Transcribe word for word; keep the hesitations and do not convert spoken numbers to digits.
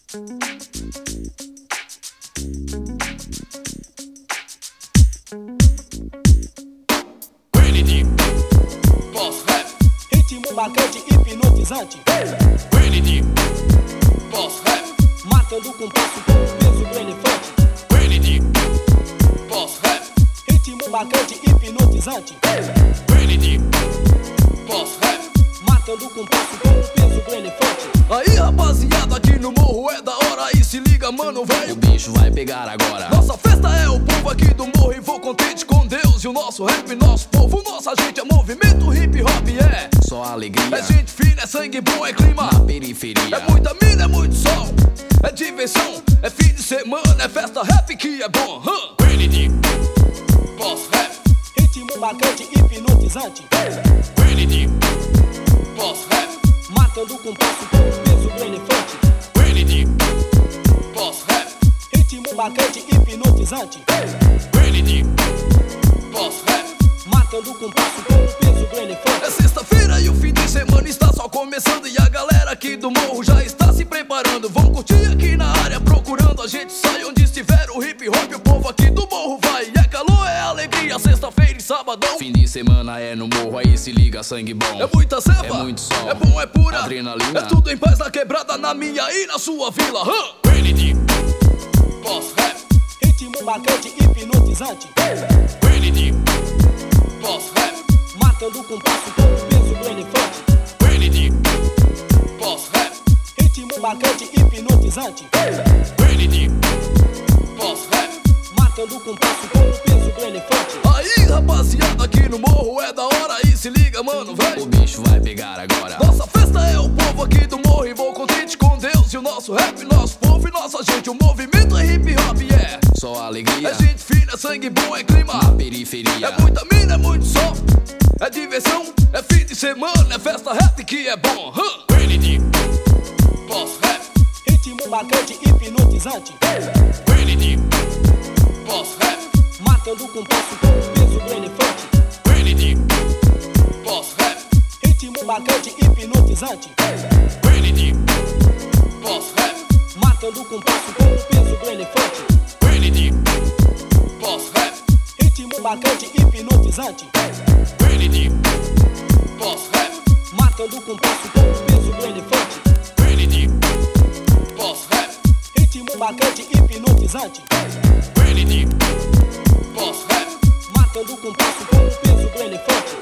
Trinity, pós-rap, ritmo marcante, hipnotizante. Trinity, pós-rap, matando com passo com o peso do elefante. Trinity, pós-rap, ritmo marcante, hipnotizante. Trinity, pós-rap, matando com passo com o peso do elefante. Aí rapaziada, aqui no morro é da hora. E se liga mano, velho, o bicho vai pegar agora. Nossa festa é o povo aqui do morro e vou contente com Deus. E o nosso rap, nosso povo, nossa gente é movimento hip hop, é só alegria, é gente fina, é sangue bom, é clima na periferia. É muita mina, é muito sol, é diversão, é fim de semana, é festa rap que é bom, huh? Trinity, pós-rap, ritmo marcante, hipnotizante. Trinity, pós-rap, matando com passo com o peso do elefante. Trinity, pós-rap, ritmo marcante, hipnotizante. Trinity, pós-rap, matando com passo com o peso do elefante. É sexta-feira e o fim de semana está só começando. E a galera aqui do morro já está se preparando. Vão curtir aqui na área procurando. A gente sai onde estiver o hip hop. O povo aqui do morro vai. É calor, é alegria, sexta-feira e sabadão. Fim de semana é no morro, aí se liga, sangue bom. É muita cepa, é muito sol, é bom, é pura adrenalina. É tudo em paz na quebrada, na minha e na sua vila, huh? Trinity, pós-rap, ritmo marcante, hipnotizante. Trinity, pós-rap, matando com passo com o peso do elefante. Trinity, pós-rap, ritmo marcante, hipnotizante. Trinity, pós-rap, matando com passo com o peso do elefante. Aí rapaziada, aqui no morro é da hora. E se liga mano, o velho, bicho vai pegar agora. nossa festa é o povo aqui do morro e vou contente com Deus. E o nosso rap, nosso povo e nossa gente. O movimento é hip hop, é só alegria, é gente fina, é sangue bom, é clima na periferia. é muita mina, é muito sol, é diversão, é fim de semana, é festa rap que é bom, huh? Trinity, pós-rap, ritmo marcante, hipnotizante. Trinity, pós-rap, matando com passo com o peso do elefante. Trinity, pós-rap, ritmo marcante, hipnotizante. Trinity, pós-rap, matando com passo com o peso do elefante. Trinity, pós-rap, ritmo marcante, hipnotizante. Trinity, pós-rap, matando com passo com o peso do elefante. Trinity, pós-rap, ritmo marcante, hipnotizante. Trinity, pós-rap, matando com passo com o peso do elefante.